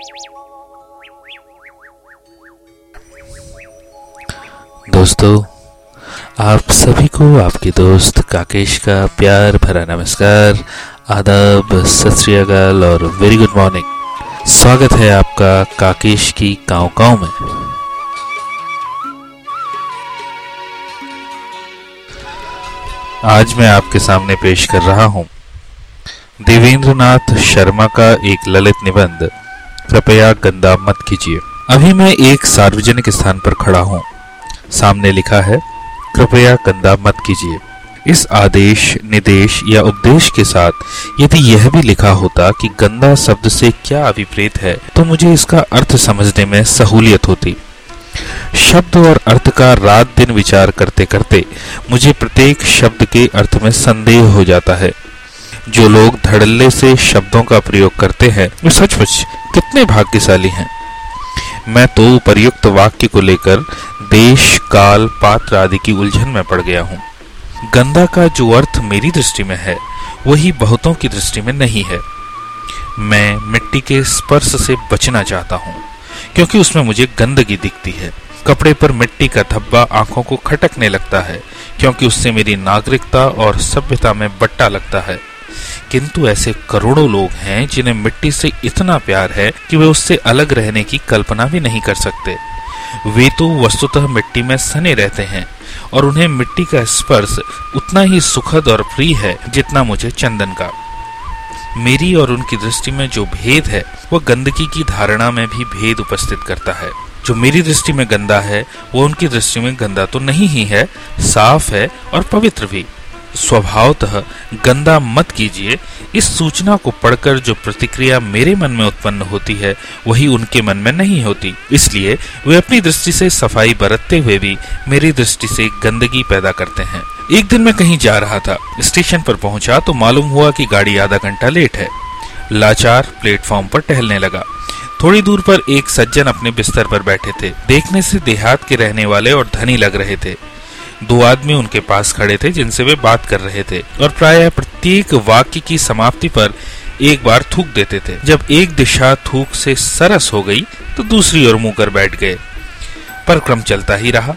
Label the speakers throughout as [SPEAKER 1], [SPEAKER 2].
[SPEAKER 1] दोस्तों, आप सभी को आपके दोस्त काकेश का प्यार भरा नमस्कार, आदाब, सत श्री अकाल और वेरी गुड मॉर्निंग। स्वागत है आपका काकेश की काँव में। आज मैं आपके सामने पेश कर रहा हूं देवेंद्रनाथ शर्मा का एक ललित निबंध, कृपया गंदा मत कीजिए। अभी मैं एक सार्वजनिक स्थान पर खड़ा हूं। सामने लिखा है, कृपया गंदा मत कीजिए। इस आदेश, निदेश या उपदेश के साथ यदि यह भी लिखा होता कि गंदा शब्द से क्या अभिप्रेत है, तो मुझे इसका अर्थ समझने में सहूलियत होती। शब्द और अर्थ का रात दिन विचार करते करते मुझे प्रत्येक शब्द के अर्थ में संदेह हो जाता है। जो लोग धड़ल्ले से शब्दों का प्रयोग करते हैं, वे सचमुच कितने भाग्यशाली हैं। मैं तो उपर्युक्त वाक्य को लेकर देश, काल, पात्र आदि की उलझन में पड़ गया हूँ। गंदा का जो अर्थ मेरी दृष्टि में है, वही बहुतों की दृष्टि में नहीं है। मैं मिट्टी के स्पर्श से बचना चाहता हूँ, क्योंकि उसमें मुझे गंदगी दिखती है। कपड़े पर मिट्टी का धब्बा आंखों को खटकने लगता है, क्योंकि उससे मेरी नागरिकता और सभ्यता में बट्टा लगता है। किंतु ऐसे करोड़ों लोग हैं जिन्हें मिट्टी से इतना प्यार है कि वे उससे अलग रहने की कल्पना भी नहीं कर सकते। वे तो वस्तुतः मिट्टी में सने रहते हैं और उन्हें मिट्टी का स्पर्श उतना ही सुखद और प्रिय है जितना मुझे चंदन का। मेरी और उनकी दृष्टि में जो भेद है, वह गंदगी की धारणा में भी भेद उपस्थित करता है। जो मेरी दृष्टि में गंदा है, वो उनकी दृष्टि में गंदा तो नहीं ही है, साफ है और पवित्र भी। स्वभावतः गंदा मत कीजिए, इस सूचना को पढ़कर जो प्रतिक्रिया मेरे मन में उत्पन्न होती है, वही उनके मन में नहीं होती। इसलिए वे अपनी दृष्टि से सफाई बरतते हुए भी मेरी दृष्टि से गंदगी पैदा करते हैं। एक दिन मैं कहीं जा रहा था। स्टेशन पर पहुंचा तो मालूम हुआ कि गाड़ी आधा घंटा लेट है। लाचार प्लेटफॉर्म पर टहलने लगा। थोड़ी दूर पर एक सज्जन अपने बिस्तर पर बैठे थे। देखने से देहात के रहने वाले और धनी लग रहे थे। दो आदमी उनके पास खड़े थे जिनसे वे बात कर रहे थे और प्रायः प्रत्येक वाक्य की समाप्ति पर एक बार थूक देते थे। जब एक दिशा थूक से सरस हो गई तो दूसरी ओर मुंह कर बैठ गए। पर क्रम चलता ही रहा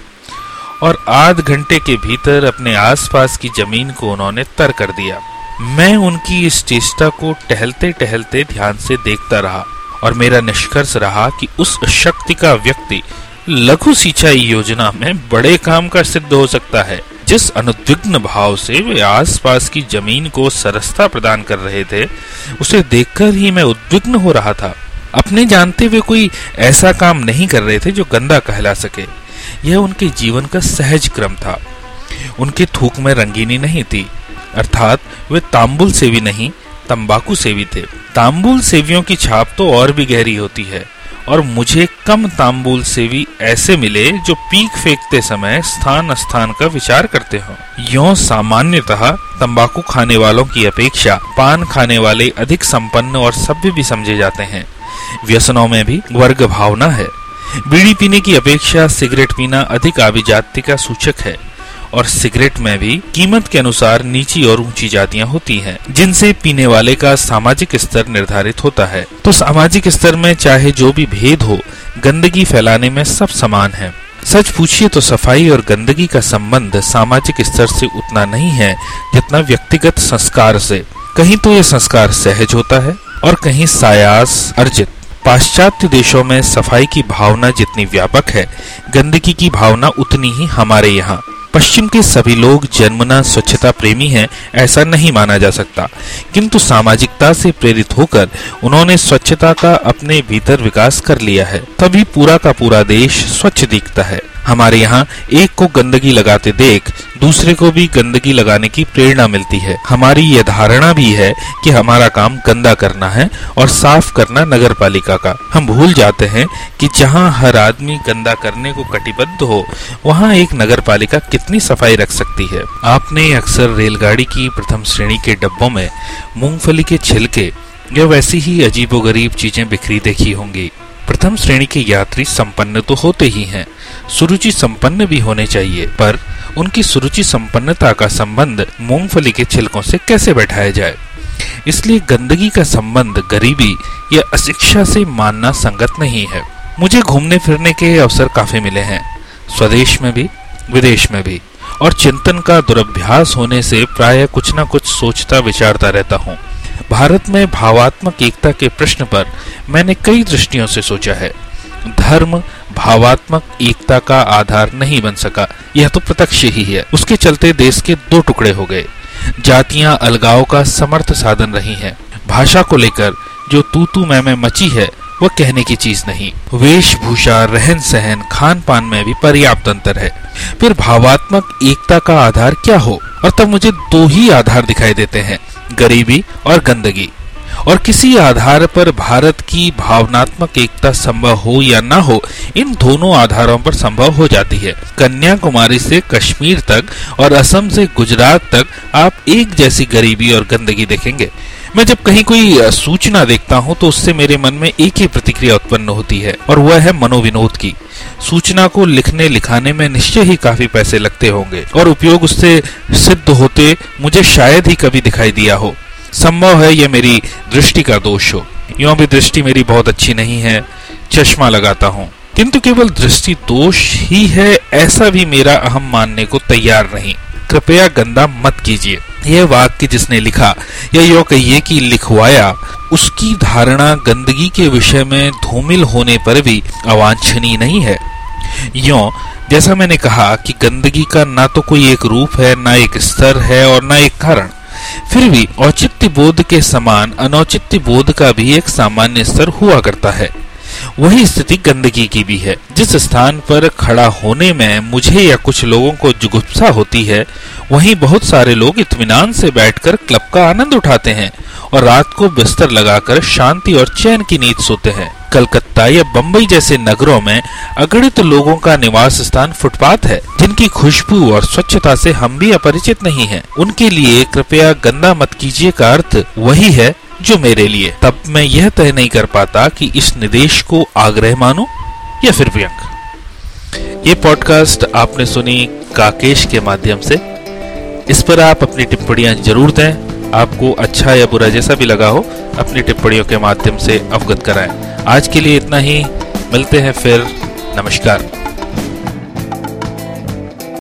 [SPEAKER 1] और आध घंटे के भीतर अपने आसपास की जमीन को उन्होंने तर कर दिया। मैं उनकी इस चेष्टा को टहलते टहलते ध्यान से देखता रहा और मेरा निष्कर्ष रहा कि उस शक्ति का व्यक्ति लघु सिंचाई योजना में बड़े काम का सिद्ध हो सकता है। जिस अनुद्विग्न भाव से वे आसपास की जमीन को सरसता प्रदान कर रहे थे, उसे देखकर ही मैं उद्विग्न हो रहा था। अपने जानते हुए कोई ऐसा काम नहीं कर रहे थे जो गंदा कहला सके। यह उनके जीवन का सहज क्रम था। उनके थूक में रंगीनी नहीं थी, अर्थात वे तांबुल सेवी नहीं, तंबाकू सेवी थे। तांबुल सेवियों की छाप तो और भी गहरी होती है, और मुझे कम तांबुल सेवी ऐसे मिले जो पीक फेंकते समय स्थान स्थान का विचार करते हो। यों सामान्यतः तंबाकू खाने वालों की अपेक्षा पान खाने वाले अधिक संपन्न और सभ्य भी समझे जाते हैं। व्यसनों में भी वर्ग भावना है। बीड़ी पीने की अपेक्षा सिगरेट पीना अधिक आभिजात्य का सूचक है, और सिगरेट में भी कीमत के अनुसार नीची और ऊंची जातियां होती हैं, जिनसे पीने वाले का सामाजिक स्तर निर्धारित होता है। तो सामाजिक स्तर में चाहे जो भी भेद हो, गंदगी फैलाने में सब समान है। सच पूछिए तो सफाई और गंदगी का संबंध सामाजिक स्तर से उतना नहीं है जितना व्यक्तिगत संस्कार से। कहीं तो यह संस्कार सहज होता है और कहीं सायास अर्जित। पाश्चात्य देशों में सफाई की भावना जितनी व्यापक है, गंदगी की भावना उतनी ही हमारे यहाँ। पश्चिम के सभी लोग जन्मना स्वच्छता प्रेमी हैं, ऐसा नहीं माना जा सकता, किंतु सामाजिकता से प्रेरित होकर उन्होंने स्वच्छता का अपने भीतर विकास कर लिया है। तभी पूरा का पूरा देश स्वच्छ दिखता है। हमारे यहाँ एक को गंदगी लगाते देख दूसरे को भी गंदगी लगाने की प्रेरणा मिलती है। हमारी यह धारणा भी है कि हमारा काम गंदा करना है और साफ करना नगर पालिका का। हम भूल जाते हैं कि जहाँ हर आदमी गंदा करने को कटिबद्ध हो, वहाँ एक नगर पालिका कितनी सफाई रख सकती है। आपने अक्सर रेलगाड़ी की प्रथम श्रेणी के डब्बों में मूंगफली के छिलके या वैसी ही अजीबोगरीब चीजें बिखरी देखी होंगी। प्रथम श्रेणी के यात्री संपन्न तो होते ही हैं, सुरुचि संपन्न भी होने चाहिए, पर उनकी सुरुचि संपन्नता का संबंध मूंगफली के छिलकों से कैसे बैठाया जाए, इसलिए गंदगी का संबंध गरीबी या अशिक्षा से मानना संगत नहीं है। मुझे घूमने फिरने के अवसर काफी मिले हैं, स्वदेश में भी विदेश में भी, और चिंतन का दुरभ्यास होने से प्रायः कुछ न कुछ सोचता विचारता रहता हूँ। भारत में भावात्मक एकता के प्रश्न पर मैंने कई दृष्टियों से सोचा है। धर्म भावात्मक एकता का आधार नहीं बन सका, यह तो प्रत्यक्ष ही है। उसके चलते देश के दो टुकड़े हो गए। जातियां अलगाव का समर्थ साधन रही हैं। भाषा को लेकर जो तू मैं मची है वह कहने की चीज नहीं। वेशभूषा, रहन सहन, खान पान में भी पर्याप्त अंतर है। फिर भावात्मक एकता का आधार क्या हो? और तब मुझे दो ही आधार दिखाई देते हैं, गरीबी और गंदगी। और किसी आधार पर भारत की भावनात्मक एकता संभव हो या ना हो, इन दोनों आधारों पर संभव हो जाती है। कन्याकुमारी से कश्मीर तक और असम से गुजरात तक आप एक जैसी गरीबी और गंदगी देखेंगे। मैं जब कहीं कोई सूचना देखता हूं तो उससे मेरे मन में एक ही प्रतिक्रिया उत्पन्न होती है, और वह है मनोविनोद की। सूचना को लिखने लिखाने में निश्चय ही काफी पैसे लगते होंगे, और उपयोग उससे सिद्ध होते मुझे शायद ही कभी दिखाई दिया हो। संभव है यह मेरी दृष्टि का दोष हो। यूं भी दृष्टि मेरी बहुत अच्छी नहीं है, चश्मा लगाता हूँ, किंतु केवल दृष्टि दोष ही है ऐसा भी मेरा अहम मानने को तैयार नहीं। कृपया गंदा मत कीजिए, यह वाक्य जिसने लिखा, या यूं कहिए कि लिखवाया, उसकी धारणा गंदगी के विषय में धूमिल होने पर भी अवांछनीय नहीं है। यूं जैसा मैंने कहा कि गंदगी का ना तो कोई एक रूप है, ना एक स्तर है और ना एक कारण, फिर भी औचित्य बोध के समान अनौचित्य बोध का भी एक सामान्य स्तर हुआ करता है। वही स्थिति गंदगी की भी है। जिस स्थान पर खड़ा होने में मुझे या कुछ लोगों को जुगुप्सा होती है, वहीं बहुत सारे लोग इत्मीनान से बैठकर क्लब का आनंद उठाते हैं और रात को बिस्तर लगाकर शांति और चैन की नींद सोते हैं। कलकत्ता या बंबई जैसे नगरों में अगणित लोगों का निवास स्थान फुटपाथ है, जिनकी खुशबू और स्वच्छता से हम भी अपरिचित नहीं हैं। उनके लिए कृपया गंदा मत कीजिए का अर्थ वही है जो मेरे लिए। तब मैं यह तय नहीं कर पाता कि इस निर्देश को आग्रह मानूं या फिर व्यंग। ये पॉडकास्ट आपने सुनी काकेश के माध्यम से। इस पर आप अपनी टिप्पणियां जरूर दें। आपको अच्छा या बुरा जैसा भी लगा हो, अपनी टिप्पणियों के माध्यम से अवगत कराएं। आज के लिए इतना ही, मिलते हैं फिर। नमस्कार।